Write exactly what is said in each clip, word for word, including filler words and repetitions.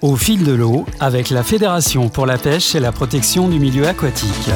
Au fil de l'eau, avec la Fédération pour la pêche et la protection du milieu aquatique.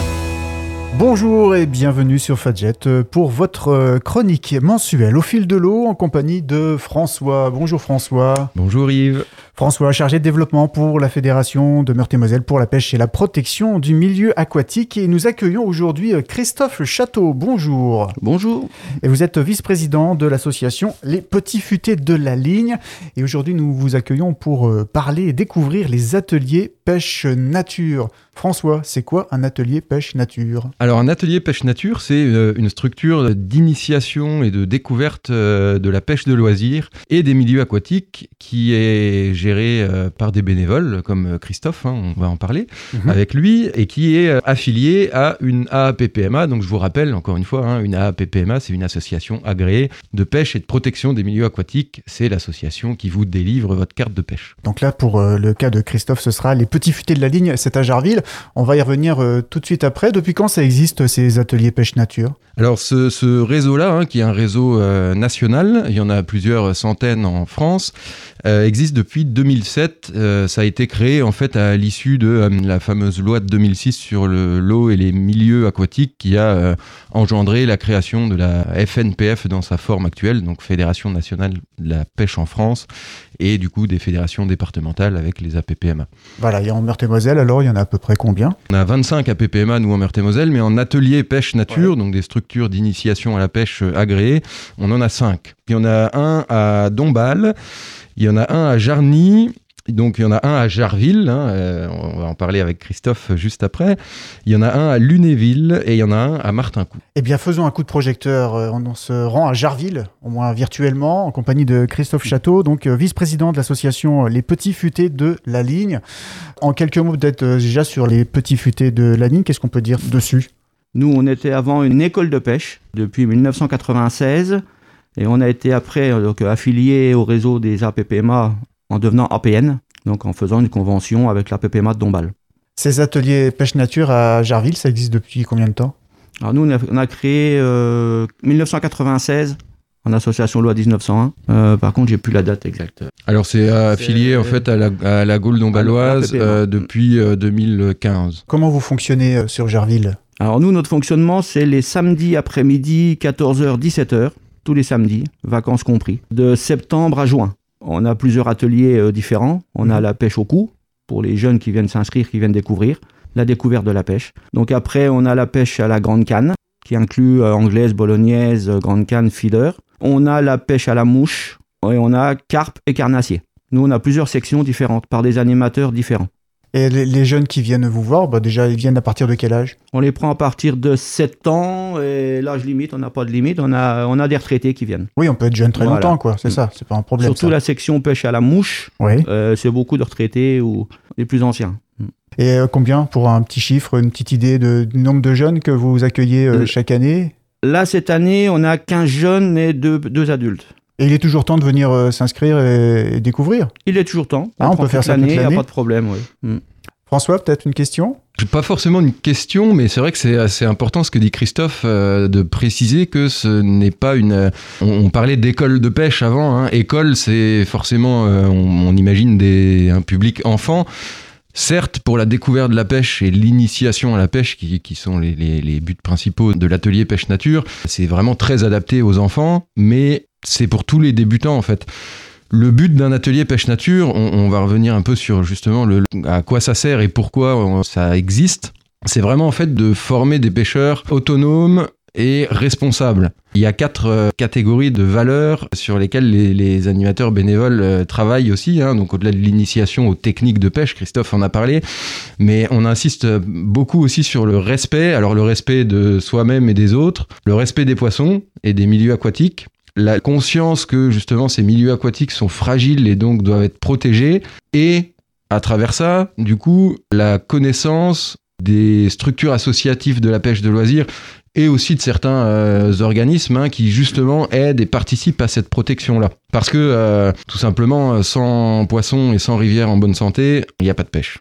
Bonjour et bienvenue sur Fadjet pour votre chronique mensuelle Au fil de l'eau en compagnie de François. Bonjour François. Bonjour Yves. François, chargé de développement pour la Fédération de Meurthe-et-Moselle pour la pêche et la protection du milieu aquatique. Et nous accueillons aujourd'hui Christophe Château. Bonjour. Bonjour. Et vous êtes vice-président de l'association Les Petits Futés de la Ligne. Et aujourd'hui, nous vous accueillons pour parler et découvrir les ateliers pêche nature. François, c'est quoi un atelier pêche nature ? Alors un atelier pêche nature, c'est une structure d'initiation et de découverte de la pêche de loisirs et des milieux aquatiques qui est gérée par des bénévoles comme Christophe, hein, on va en parler mmh. avec lui, et qui est affilié à une A A P P M A. Donc je vous rappelle encore une fois, hein, une A A P P M A, c'est une association agréée de pêche et de protection des milieux aquatiques. C'est l'association qui vous délivre votre carte de pêche. Donc là, pour euh, le cas de Christophe, ce sera les Petits Futés de la Ligne, c'est à Jarville. On va y revenir euh, tout de suite après. Depuis quand ça existe, ces ateliers pêche nature ? Alors ce, ce réseau-là, hein, qui est un réseau euh, national, il y en a plusieurs centaines en France, euh, existe depuis deux mille sept. Euh, ça a été créé en fait à l'issue de euh, la fameuse loi de deux mille six sur le, l'eau et les milieux aquatiques qui a euh, engendré la création de la F N P F dans sa forme actuelle, donc Fédération nationale de la pêche en France, et du coup des fédérations départementales avec les A P P M A. Voilà, et en Meurthe-et-Moselle, alors il y en a à peu près combien ? On a vingt-cinq A P P M A nous en Meurthe-et-Moselle, mais en atelier pêche nature, ouais. donc des structures d'initiation à la pêche agréées, on en a cinq. Il y en a un à Dombasle, il y en a un à Jarny, donc il y en a un à Jarville, hein, euh, on va en parler avec Christophe juste après. Il y en a un à Lunéville et il y en a un à Martincourt. Eh bien, faisons un coup de projecteur. On se rend à Jarville, au moins virtuellement, en compagnie de Christophe Château, donc vice-président de l'association Les Petits Futés de la Ligne. En quelques mots, peut-être déjà sur Les Petits Futés de la Ligne, qu'est-ce qu'on peut dire dessus ? Nous, on était avant une école de pêche depuis dix-neuf cent quatre-vingt-seize et on a été après donc, affilié au réseau des A P P M A en devenant A P N, donc en faisant une convention avec l'A P P M A de Dombasle. Ces ateliers pêche nature à Jarville, ça existe depuis combien de temps ? Alors nous, on a, on a créé euh, dix-neuf cent quatre-vingt-seize en association loi dix-neuf cent un. Euh, par contre, j'ai plus la date exacte. Alors c'est, euh, c'est affilié en fait à la, à la Gaule dombaloise euh, depuis euh, deux mille quinze. Comment vous fonctionnez euh, sur Jarville ? Alors nous, notre fonctionnement, c'est les samedis après-midi, quatorze heures, dix-sept heures, tous les samedis, vacances compris, de septembre à juin. On a plusieurs ateliers euh, différents. On mmh. a la pêche au cou, pour les jeunes qui viennent s'inscrire, qui viennent découvrir, la découverte de la pêche. Donc après, on a la pêche à la grande canne, qui inclut euh, anglaise, bolognaise, euh, grande canne, feeder. On a la pêche à la mouche, et on a carpe et carnassier. Nous, on a plusieurs sections différentes, par des animateurs différents. Et les jeunes qui viennent vous voir, bah déjà, ils viennent à partir de quel âge ? On les prend à partir de sept ans, et l'âge limite, on n'a pas de limite, on a, on a des retraités qui viennent. Oui, on peut être jeune très voilà. longtemps, quoi. C'est mmh. ça, c'est pas un problème. Surtout ça. La section pêche à la mouche, oui. euh, c'est beaucoup de retraités ou les plus anciens. Mmh. Et euh, combien, pour un petit chiffre, une petite idée de, du nombre de jeunes que vous accueillez euh, chaque année ? Là, cette année, on a quinze jeunes et deux, deux adultes. Et il est toujours temps de venir euh, s'inscrire et, et découvrir ? Il est toujours temps. On, ah, on peut faire ça toute l'année. Il n'y a pas de problème, oui. Mmh. François, peut-être une question ? Pas forcément une question, mais c'est vrai que c'est assez important ce que dit Christophe, euh, de préciser que ce n'est pas une... On, on parlait d'école de pêche avant, hein. École, c'est forcément, euh, on, on imagine des, un public enfant. Certes, pour la découverte de la pêche et l'initiation à la pêche, qui, qui sont les, les, les buts principaux de l'atelier pêche nature, c'est vraiment très adapté aux enfants, mais c'est pour tous les débutants en fait. Le but d'un atelier pêche nature, on, on va revenir un peu sur justement le, à quoi ça sert et pourquoi on, ça existe. C'est vraiment en fait de former des pêcheurs autonomes et responsables. Il y a quatre euh, catégories de valeurs sur lesquelles les, les animateurs bénévoles euh, travaillent aussi, hein, donc au-delà de l'initiation aux techniques de pêche, Christophe en a parlé, mais on insiste beaucoup aussi sur le respect, alors le respect de soi-même et des autres, le respect des poissons et des milieux aquatiques, la conscience que justement ces milieux aquatiques sont fragiles et donc doivent être protégés, et à travers ça, du coup, la connaissance des structures associatives de la pêche de loisirs et aussi de certains euh, organismes hein, qui justement aident et participent à cette protection-là. Parce que euh, tout simplement, sans poissons et sans rivières en bonne santé, il n'y a pas de pêche.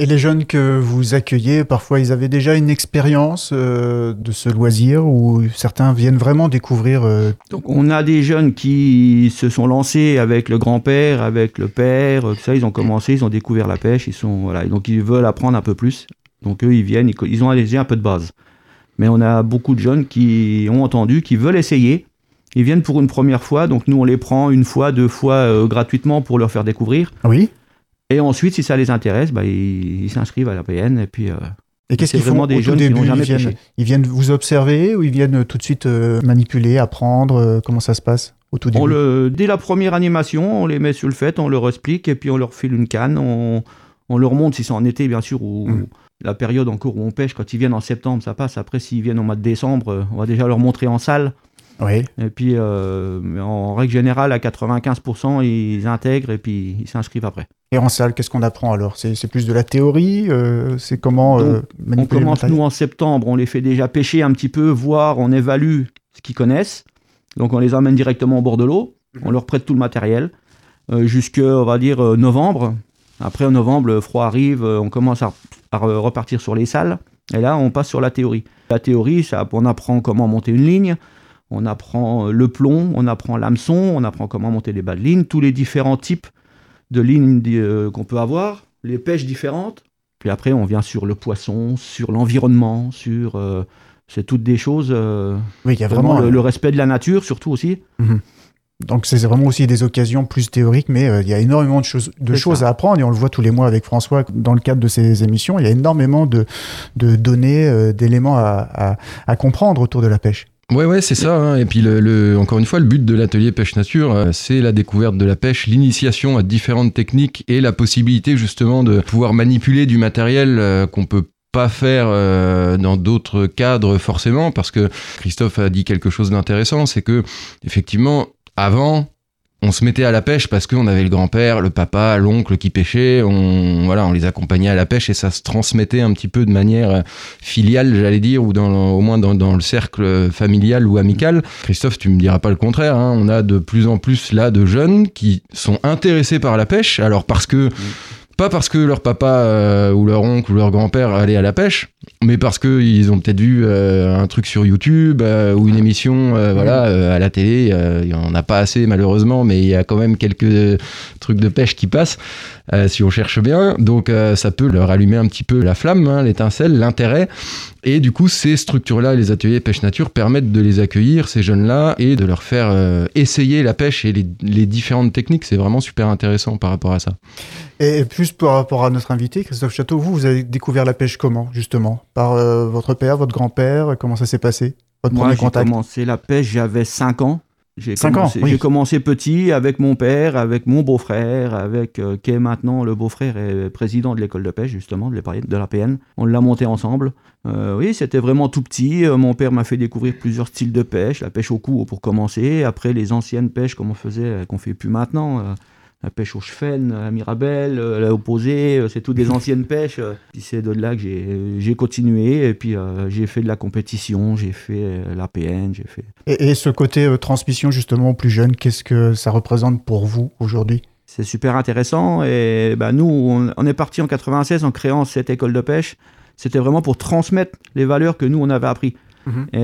Et les jeunes que vous accueillez, parfois ils avaient déjà une expérience euh, de ce loisir ou certains viennent vraiment découvrir euh... Donc on a des jeunes qui se sont lancés avec le grand-père, avec le père, tout ça, ils ont commencé, ils ont découvert la pêche, ils sont voilà, donc ils veulent apprendre un peu plus. Donc eux ils viennent, ils, ils ont allégé un peu de base. Mais on a beaucoup de jeunes qui ont entendu, qui veulent essayer. Ils viennent pour une première fois, donc nous on les prend une fois, deux fois euh, gratuitement pour leur faire découvrir. Oui. Et ensuite, si ça les intéresse, bah, ils, ils s'inscrivent à l'A P N. Et puis, euh, et qu'est-ce qu'ils font des au jeunes tout début, qui n'ont jamais ils viennent, pêché. Ils viennent vous observer ou ils viennent tout de suite euh, manipuler, apprendre euh, comment ça se passe au tout début? On le, dès la première animation, on les met sur le fait, on leur explique et puis on leur file une canne. On, on leur montre si c'est en été, bien sûr, ou mmh. la période en cours où on pêche. Quand ils viennent en septembre, ça passe. Après, s'ils viennent au mois de décembre, on va déjà leur montrer en salle. Oui. Et puis, euh, en règle générale, à quatre-vingt-quinze pour cent, ils intègrent et puis ils s'inscrivent après. Et en salle, qu'est-ce qu'on apprend alors? c'est, c'est plus de la théorie euh, C'est comment euh, Donc, manipuler on commence, le nous, en septembre, on les fait déjà pêcher un petit peu, voir, on évalue ce qu'ils connaissent. Donc, on les emmène directement au bord de l'eau. Mmh. On leur prête tout le matériel. Euh, jusqu'à, on va dire, euh, novembre. Après, en novembre, le froid arrive, on commence à, à repartir sur les salles. Et là, on passe sur la théorie. La théorie, ça, on apprend comment monter une ligne. On apprend le plomb, on apprend l'hameçon, on apprend comment monter les bas de ligne, tous les différents types de lignes euh, qu'on peut avoir, les pêches différentes. Puis après, on vient sur le poisson, sur l'environnement, sur... Euh, c'est toutes des choses... Euh, oui, il y a vraiment... le, le respect de la nature, surtout aussi. Mmh. Donc, c'est vraiment aussi des occasions plus théoriques, mais euh, il y a énormément de choses, de choses à apprendre, et on le voit tous les mois avec François dans le cadre de ces émissions. Il y a énormément de, de données, euh, d'éléments à, à, à comprendre autour de la pêche. Ouais, ouais, c'est ça. Hein. Et puis, le, le, encore une fois, le but de l'atelier pêche nature, euh, c'est la découverte de la pêche, l'initiation à différentes techniques et la possibilité justement de pouvoir manipuler du matériel euh, qu'on peut pas faire euh, dans d'autres cadres forcément, parce que Christophe a dit quelque chose d'intéressant, c'est que effectivement, avant, on se mettait à la pêche parce qu'on avait le grand-père, le papa, l'oncle qui pêchait, on, voilà, on les accompagnait à la pêche et ça se transmettait un petit peu de manière filiale, j'allais dire, ou dans, au moins dans, dans le cercle familial ou amical. Christophe, tu me diras pas le contraire, hein, on a de plus en plus là de jeunes qui sont intéressés par la pêche, alors parce que... Pas parce que leur papa euh, ou leur oncle ou leur grand-père allaient à la pêche, mais parce qu'ils ont peut-être vu euh, un truc sur YouTube euh, ou une émission euh, voilà, euh, à la télé. Euh, il n'y en a pas assez malheureusement, mais il y a quand même quelques trucs de pêche qui passent euh, si on cherche bien. Donc euh, ça peut leur allumer un petit peu la flamme, hein, l'étincelle, l'intérêt. Et du coup, ces structures-là, les ateliers pêche nature, permettent de les accueillir, ces jeunes-là, et de leur faire euh, essayer la pêche et les, les différentes techniques. C'est vraiment super intéressant par rapport à ça. Et plus par rapport à notre invité, Christophe Chateau, vous, vous avez découvert la pêche comment, justement? Par euh, votre père, votre grand-père? Comment ça s'est passé? Votre Moi, premier j'ai contact? commencé la pêche, j'avais cinq ans. J'ai cinq commencé, ans, oui. J'ai commencé petit avec mon père, avec mon beau-frère, avec euh, qui est maintenant le beau-frère et président de l'école de pêche, justement, de l'A P N. On l'a monté ensemble. Euh, oui, c'était vraiment tout petit. Euh, mon père m'a fait découvrir plusieurs styles de pêche. La pêche au cou pour commencer. Après, les anciennes pêches qu'on faisait, qu'on fait plus maintenant. Euh, la pêche au chefenne, la mirabelle, euh, la opposée, euh, c'est toutes des anciennes pêches. Euh, puis c'est de là que j'ai, j'ai continué et puis euh, j'ai fait de la compétition, j'ai fait euh, l'A P N, j'ai fait... Et, et ce côté euh, transmission justement aux plus jeunes, qu'est-ce que ça représente pour vous aujourd'hui? C'est super intéressant et bah, nous, on, on est parti en quatre-vingt-seize en créant cette école de pêche. C'était vraiment pour transmettre les valeurs que nous, on avait appris. Mmh.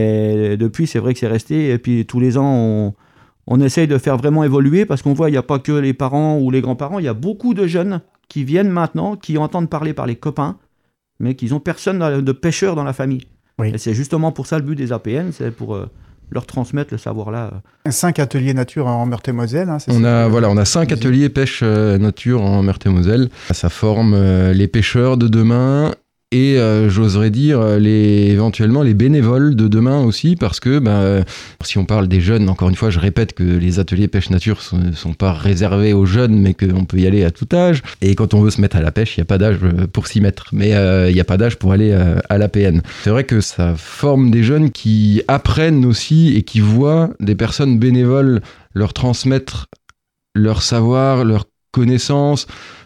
Et depuis, c'est vrai que c'est resté et puis tous les ans, on... On essaye de faire vraiment évoluer parce qu'on voit il n'y a pas que les parents ou les grands-parents, il y a beaucoup de jeunes qui viennent maintenant, qui entendent parler par les copains, mais qui n'ont personne de pêcheur dans la famille. Oui. Et c'est justement pour ça le but des A P N, c'est pour euh, leur transmettre le savoir-là. Cinq ateliers nature en Meurthe-et-Moselle. Hein, c'est on, ça a, voilà, on a cinq ateliers pêche euh, nature en Meurthe-et-Moselle. Ça forme euh, les pêcheurs de demain. Et euh, j'oserais dire les, éventuellement les bénévoles de demain aussi, parce que ben, si on parle des jeunes, encore une fois, je répète que les ateliers pêche nature ne sont, sont pas réservés aux jeunes, mais qu'on peut y aller à tout âge. Et quand on veut se mettre à la pêche, il n'y a pas d'âge pour s'y mettre, mais il euh, n'y a pas d'âge pour aller euh, à l'A P N. C'est vrai que ça forme des jeunes qui apprennent aussi et qui voient des personnes bénévoles leur transmettre leur savoir, leur connaissances,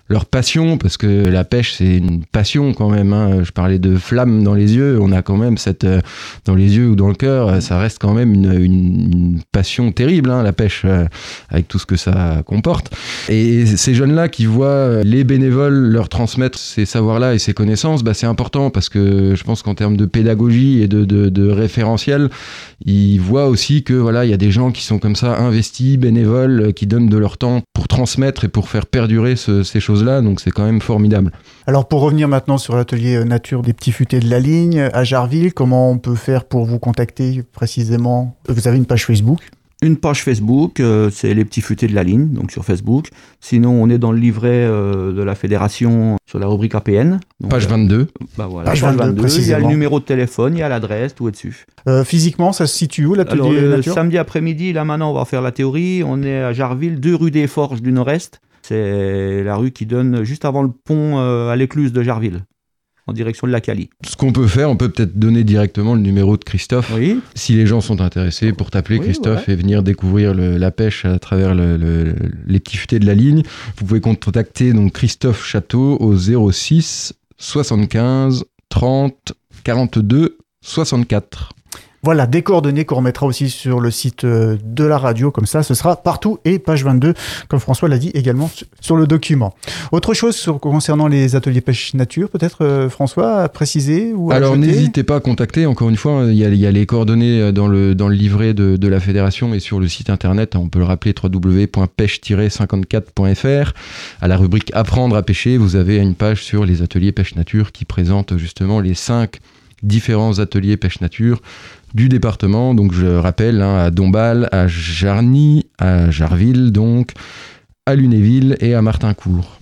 leur passion, parce que la pêche c'est une passion quand même, hein. Je parlais de flamme dans les yeux, on a quand même cette, euh, dans les yeux ou dans le cœur, ça reste quand même une, une, une passion terrible, hein, la pêche, euh, avec tout ce que ça comporte. Et ces jeunes-là qui voient les bénévoles leur transmettre ces savoirs-là et ces connaissances, bah, c'est important, parce que je pense qu'en termes de pédagogie et de, de, de référentiel, ils voient aussi que voilà, il y a des gens qui sont comme ça investis, bénévoles, qui donnent de leur temps pour transmettre et pour faire perdurer ce, ces choses-là, donc c'est quand même formidable. Alors pour revenir maintenant sur l'atelier nature des petits futés de la ligne à Jarville, comment on peut faire pour vous contacter précisément? Vous avez une page Facebook? Une page Facebook, euh, c'est les petits futés de la ligne, donc sur Facebook. Sinon, on est dans le livret euh, de la fédération sur la rubrique A P N. Donc, page vingt-deux. Euh, bah voilà, page page vingt-deux, vingt-deux. Il y a le numéro de téléphone, il y a l'adresse, tout est dessus. Euh, physiquement, ça se situe où l'atelier Alors, le nature? samedi après-midi, là maintenant, on va faire la théorie. On est à Jarville, deux rue des Forges du Nord-Est. C'est la rue qui donne juste avant le pont euh, à l'écluse de Jarville, en direction de la Cali. Ce qu'on peut faire, on peut peut-être donner directement le numéro de Christophe, Oui. si les gens sont intéressés, pour t'appeler Oui, Christophe voilà. et venir découvrir le, la pêche à travers le, le, les petits futés de la ligne. Vous pouvez contacter donc Christophe Château au zéro six soixante-quinze trente quarante-deux soixante-quatre. Voilà, des coordonnées qu'on remettra aussi sur le site de la radio, comme ça, ce sera partout, et page vingt-deux, comme François l'a dit également sur le document. Autre chose sur, concernant les ateliers pêche nature, peut-être euh, François, à préciser ou à Alors ajouter? n'hésitez pas à contacter, encore une fois, il y a, il y a les coordonnées dans le, dans le livret de, de la fédération et sur le site internet, on peut le rappeler w w w point pêche tiret cinquante-quatre point f r. À la rubrique Apprendre à pêcher, vous avez une page sur les ateliers pêche nature qui présente justement les cinq différents ateliers pêche nature du département. Donc je rappelle, hein, à Dombasle, à Jarny, à Jarville, donc à Lunéville et à Martincourt.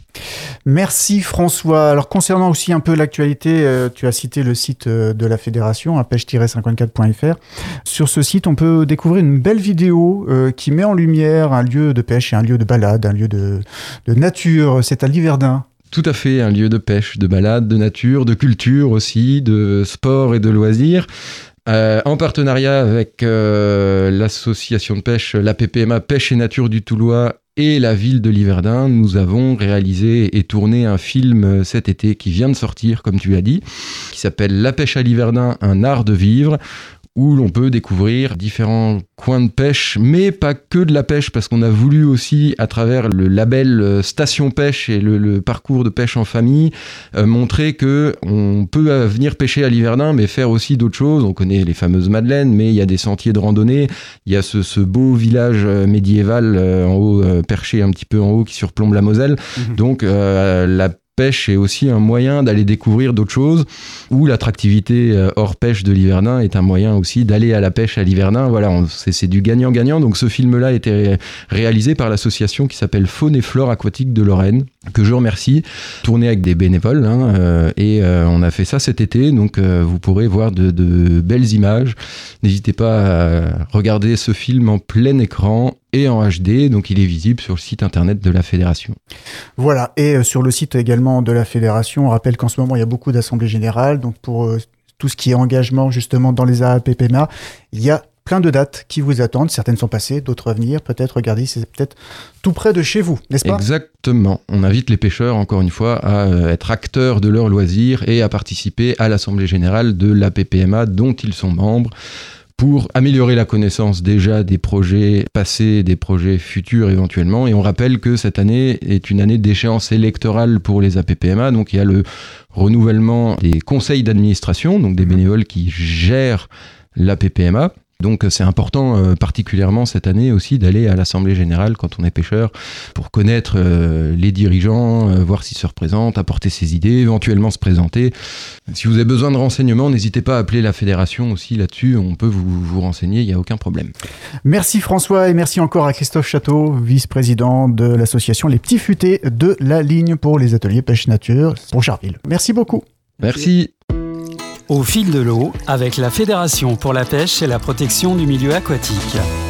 Merci François. Alors concernant aussi un peu l'actualité, euh, tu as cité le site euh, de la fédération, hein, pêche tiret cinquante-quatre point f r. Sur ce site, on peut découvrir une belle vidéo euh, qui met en lumière un lieu de pêche et un lieu de balade, un lieu de, de nature. C'est à Liverdun. Tout à fait, un lieu de pêche, de balade, de nature, de culture aussi, de sport et de loisirs. Euh, en partenariat avec euh, l'association de pêche, l'A P P M A Pêche et Nature du Toulois et la ville de Liverdun, nous avons réalisé et tourné un film cet été qui vient de sortir, comme tu l'as dit, qui s'appelle La pêche à Liverdun, un art de vivre, où l'on peut découvrir différents coins de pêche, mais pas que de la pêche, parce qu'on a voulu aussi, à travers le label Station Pêche et le, le parcours de pêche en famille, euh, montrer que on peut venir pêcher à Liverdun, mais faire aussi d'autres choses. On connaît les fameuses madeleines, mais il y a des sentiers de randonnée, il y a ce, ce beau village médiéval euh, en haut, euh, perché un petit peu en haut, qui surplombe la Moselle. Mmh. Donc euh, la pêche est aussi un moyen d'aller découvrir d'autres choses, ou l'attractivité hors pêche de Liverdun est un moyen aussi d'aller à la pêche à Liverdun. Voilà, on, c'est, c'est du gagnant-gagnant. Donc ce film-là a été ré- réalisé par l'association qui s'appelle Faune et Flore Aquatique de Lorraine, que je remercie, tourné avec des bénévoles, hein, euh, et euh, on a fait ça cet été, donc euh, vous pourrez voir de, de belles images. N'hésitez pas à regarder ce film en plein écran et en H D, donc il est visible sur le site internet de la fédération. Voilà, et euh, sur le site également de la fédération, on rappelle qu'en ce moment il y a beaucoup d'assemblées générales, donc pour euh, tout ce qui est engagement justement dans les A P P M A, il y a plein de dates qui vous attendent, certaines sont passées, d'autres à venir, peut-être, regardez, c'est peut-être tout près de chez vous, n'est-ce pas? Exactement, on invite les pêcheurs, encore une fois, à euh, être acteurs de leurs loisirs et à participer à l'assemblée générale de l'A P P M A dont ils sont membres, pour améliorer la connaissance déjà des projets passés, des projets futurs éventuellement. Et on rappelle que cette année est une année d'échéance électorale pour les A P P M A, donc il y a le renouvellement des conseils d'administration, donc des bénévoles qui gèrent l'A P P M A. Donc c'est important, euh, particulièrement cette année aussi, d'aller à l'Assemblée Générale quand on est pêcheur, pour connaître euh, les dirigeants, euh, voir s'ils se représentent, apporter ses idées, éventuellement se présenter. Si vous avez besoin de renseignements, n'hésitez pas à appeler la fédération aussi là-dessus, on peut vous, vous renseigner, il n'y a aucun problème. Merci François, et merci encore à Christophe Château, vice-président de l'association Les Petits Futés de la Ligne pour les ateliers pêche nature pour Jarville. Merci beaucoup. Merci. Au fil de l'eau, avec la Fédération pour la pêche et la protection du milieu aquatique.